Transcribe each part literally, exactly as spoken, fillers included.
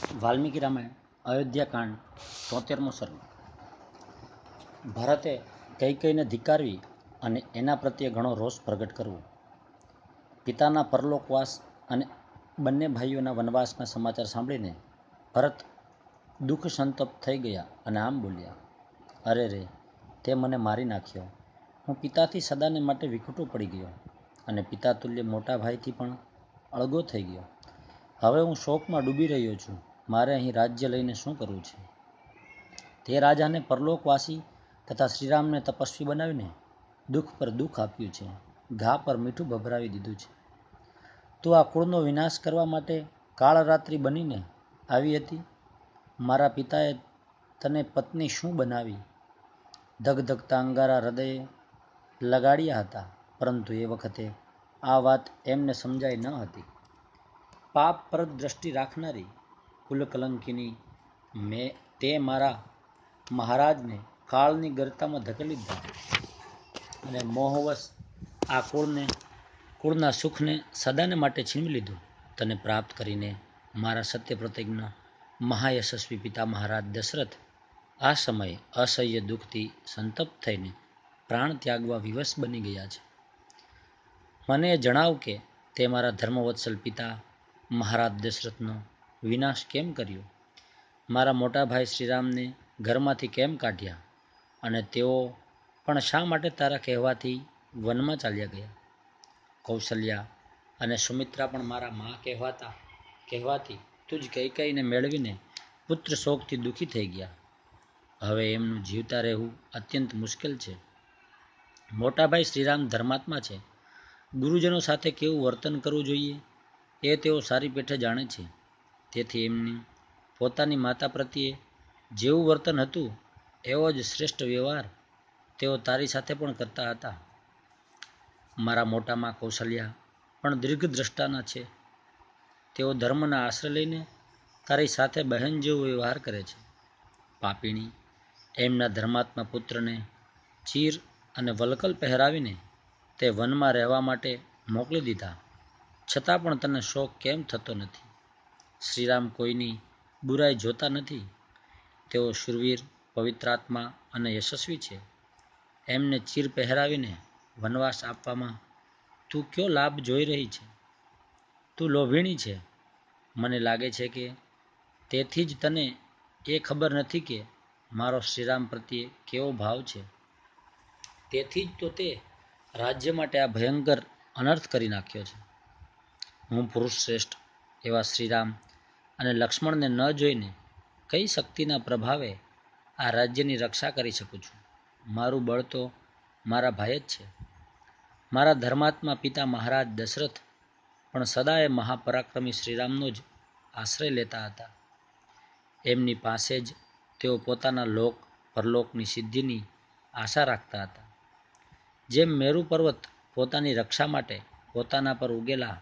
વાલ્મીકી રામાયણ અયોધ્યાકાંડ તોતેરમો સર્ગ. ભારતે કૈકેયીને ધિક્કારવી અને એના પ્રત્યે ઘણો રોષ પ્રગટ કરવો. પિતાના પરલોકવાસ અને બંને ભાઈઓના વનવાસના સમાચાર સાંભળીને ભરત દુઃખ સંતપ્ત થઈ ગયા અને આમ બોલ્યા, અરે રે, તે મને મારી નાખ્યો. હું પિતાથી સદાને માટે વિખૂટો પડી ગયો અને પિતા તુલ્ય મોટા ભાઈથી પણ અળગો થઈ ગયો. હવે હું શોકમાં ડૂબી રહ્યો છું. મારે અહીં રાજ્ય લઈને શું કરવું છે? તે રાજાને પરલોકવાસી તથા શ્રીરામને તપસ્વી બનાવીને દુઃખ પર દુઃખ આપ્યું છે, ઘા પર મીઠું ભભરાવી દીધું છે. તું આ કુળનો વિનાશ કરવા માટે કાળરાત્રિ બનીને આવી હતી. મારા પિતાએ તને પત્ની શું બનાવી ધગધગતા અંગારા હૃદયે લગાડ્યા હતા, પરંતુ એ વખતે આ વાત એમને સમજાઈ ન હતી. પાપ પર દ્રષ્ટિ રાખનારી કુલકલંકિની મેં તે મારા મહારાજને કાળની ગર્તામાં ધકેલી દીધા અને મોહવશ આ કુળને કુળના સુખને સદાને માટે છીનવી લીધું. તને પ્રાપ્ત કરીને મારા સત્ય પ્રતિજ્ઞ મહાયશસ્વી પિતા મહારાજ દશરથ આ સમયે અસહ્ય દુઃખથી સંતપ્ત થઈને પ્રાણ ત્યાગવા વિવશ બની ગયા છે. મને જણાવ કે તે મારા ધર્મવત્સલ પિતા મહારાજ દશરથનો વિનાશ કેમ કર્યો? મારા મોટા ભાઈ શ્રીરામને ઘરમાંથી કેમ કાઢ્યા અને તેઓ પણ શા માટે તારા કહેવાથી વનમાં ચાલ્યા ગયા? કૌશલ્યા અને સુમિત્રા પણ મારા મા કહેવાતા કહેવાથી તુજ કૈકેયીને મેળવીને પુત્ર શોકથી દુઃખી થઈ ગયા. હવે એમનું જીવતા રહેવું અત્યંત મુશ્કેલ છે. મોટાભાઈ શ્રીરામ ધર્માત્મા છે. ગુરુજનો સાથે કેવું વર્તન કરવું જોઈએ એ તેઓ સારી પેઠે જાણે છે. તેથી એમની પોતાની માતા પ્રત્યે જેવું વર્તન હતું એવો જ શ્રેષ્ઠ વ્યવહાર તેઓ તારી સાથે પણ કરતા હતા. મારા મોટામાં કૌશલ્યા પણ દીર્ઘદ્રષ્ટાના છે. તેઓ ધર્મના આશ્રય લઈને તારી સાથે બહેન જેવો વ્યવહાર કરે છે. પાપીણી એમના ધર્માત્મા પુત્રને ચીર અને વલકલ પહેરાવીને તે વનમાં રહેવા માટે મોકલી દીધા, છતાં પણ તને શોક કેમ થતો નથી? શ્રીરામ કોઈની બુરાઈ જોતા નથી. તેઓ શૂરવીર, પવિત્રાત્મા અને યશસ્વી છે. એમને ચીર પહેરાવીને વનવાસ આપવામાં તું કયો લાભ જોઈ રહી છે? તું લોભીણી છે. મને લાગે છે કે તેથી જ તને એ ખબર નથી કે મારો શ્રીરામ પ્રત્યે કેવો ભાવ છે. તેથી જ તો તે રાજ્ય માટે આ ભયંકર અનર્થ કરી નાખ્યો છે. હું પુરુષ શ્રેષ્ઠ એવા શ્રીરામ અને લક્ષ્મણને ન જોઈને કઈ શક્તિના પ્રભાવે આ રાજ્યની રક્ષા કરી શકું છું? મારું બળ તો મારા ભાઈ જ છે. મારા ધર્માત્મા પિતા મહારાજ દશરથ પણ સદાએ મહાપરાક્રમી શ્રીરામનો જ આશ્રય લેતા હતા. એમની પાસે જ તેઓ પોતાના લોક પરલોકની સિદ્ધિની આશા રાખતા હતા. જેમ મેરુ પર્વત પોતાની રક્ષા માટે પોતાના પર ઉગેલા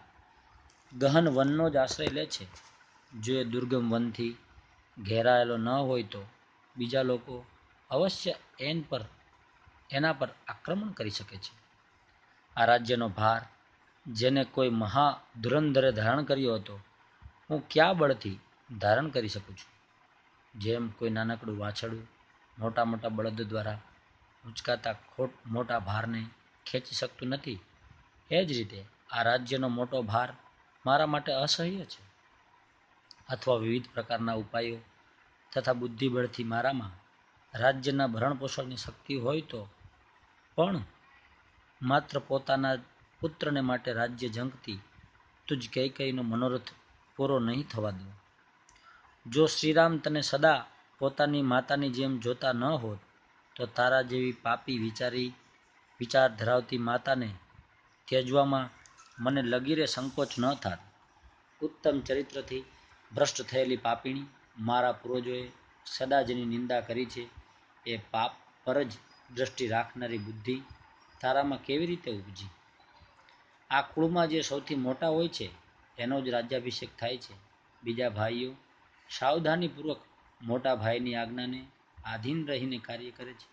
ગહન વનનો જ આશ્રય લે છે. જો એ દુર્ગમ વનથી ઘેરાયેલો ન હોય તો બીજા લોકો અવશ્ય એન પર એના પર આક્રમણ કરી શકે છે. આ રાજ્યનો ભાર જેને કોઈ મહા ધુરંધરે ધારણ કર્યો હતો, હું કયા બળથી ધારણ કરી શકું છું? જેમ કોઈ નાનકડું વાછરડું મોટા મોટા બળદ દ્વારા ઉંચકાતા ખોટ મોટા ભારને ખેંચી શકતું નથી, એ જ રીતે આ રાજ્યનો મોટો ભાર મારા માટે અસહ્ય છે. અથવા વિવિધ પ્રકારના ઉપાયો તથા બુદ્ધિબળથી મારામાં રાજ્યના ભરણપોષણની શક્તિ હોય તો પણ માત્ર પોતાના પુત્રને માટે રાજ્ય ઝંખતી તુજ કૈકેયીનો મનોરથ પૂરો નહીં થવા દઉં. જો શ્રીરામ તને સદા પોતાની માતાની જેમ જોતા ન હોત તો તારા જેવી પાપી વિચારી વિચાર ધરાવતી માતાને ત્યજવામાં મને લગીરે સંકોચ ન થાત. ઉત્તમ ચરિત્રથી ભ્રષ્ટ થયેલી પાપીણી, મારા પૂર્વજોએ સદા જેની નિંદા કરી છે એ પાપ પર જ દ્રષ્ટિ રાખનારી બુદ્ધિ તારામાં કેવી રીતે ઉપજી? આ કુળમાં જે સૌથી મોટા હોય છે એનો જ રાજ્યાભિષેક થાય છે. બીજા ભાઈઓ સાવધાનીપૂર્વક મોટા ભાઈની આજ્ઞાને આધીન રહીને કાર્ય કરે છે.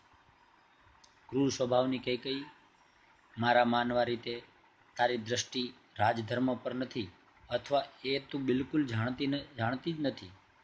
ક્રૂર સ્વભાવની કૈકેયી, મારા માનવા રીતે તારી દ્રષ્ટિ રાજધર્મ પર નથી, અથવા એ તું બિલકુલ જાણતી જાણતી જ નથી.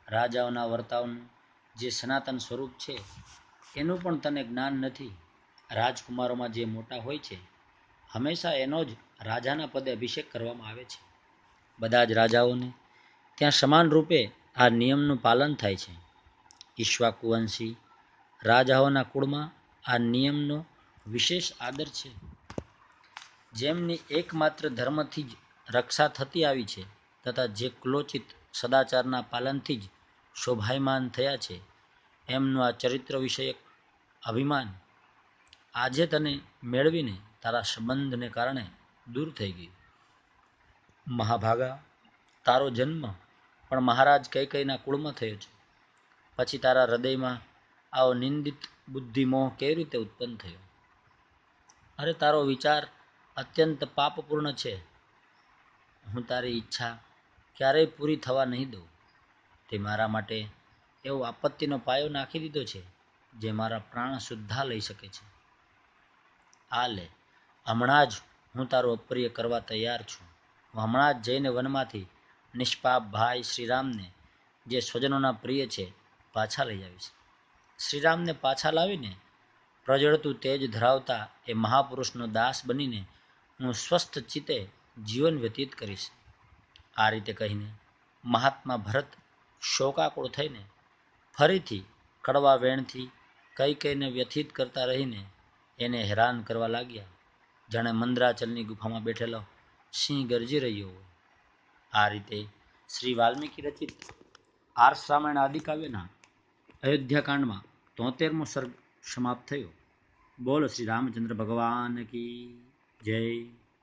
રાજાઓના વર્તાવનું જે સનાતન સ્વરૂપ છે એનું પણ તને જ્ઞાન નથી. રાજકુમારોમાં જે મોટા હોય છે હંમેશા એનો જ રાજાના પદે અભિષેક કરવામાં આવે છે. બધા જ રાજાઓને ત્યાં સમાન રૂપે આ નિયમનું પાલન થાય છે. ઈક્ષ્વાકુવંશી રાજાઓના કુળમાં આ નિયમનો વિશેષ આદર છે. જેમની એકમાત્ર ધર્મથી જ રક્ષા થતી આવી છે તથા જે કુલોચિત સદાચારના પાલનથી જ શોભાયમાન થયા છે, એમનું આ ચરિત્ર વિષયક અભિમાન આજે તને મેળવીને તારા સંબંધને કારણે દૂર થઈ ગયું. મહાભાગા, તારો જન્મ પણ મહારાજ કૈકેયીના કુળમાં થયો છે. પછી તારા હૃદયમાં આવો નિંદિત બુદ્ધિમોહ કેવી રીતે ઉત્પન્ન થયો? અરે, તારો વિચાર અત્યંત પાપપૂર્ણ છે. હું તારી ઈચ્છા ક્યારેય પૂરી થવા નહીં દઉં. તે મારા માટે એવો આપત્તિનો પાયો નાખી દીધો છે જે મારા પ્રાણ સુદ્ધા લઈ શકે છે. આ લે, હમણાં જ હું તારું અપ્રિય કરવા તૈયાર છું. હું હમણાં જ જઈને વનમાંથી નિષ્પાપ ભાઈ શ્રીરામને, જે સ્વજનોના પ્રિય છે, પાછા લઈ આવીશ. શ્રીરામને પાછા લાવીને પ્રજળતું તેજ ધરાવતા એ મહાપુરુષનો દાસ બનીને હું સ્વસ્થ ચિત્તે જીવન વ્યતીત કરીશ. આ રીતે કહીને મહાત્મા ભરત શોકાકુળ થઈને ફરીથી કડવા વેણથી કૈકેયીને વ્યથિત કરતા રહીને એને હેરાન કરવા લાગ્યા, જાણે મંદરાચલની ગુફામાં બેઠેલો સિંહ ગરજી રહ્યો હોય. આ રીતે શ્રી વાલ્મીકી રચિત આર્ષ રામાયણ આદિકાવ્યના અયોધ્યાકાંડમાં તોતેરમો સર્ગ સમાપ્ત થયો. બોલો શ્રી રામચંદ્ર ભગવાન કી જય.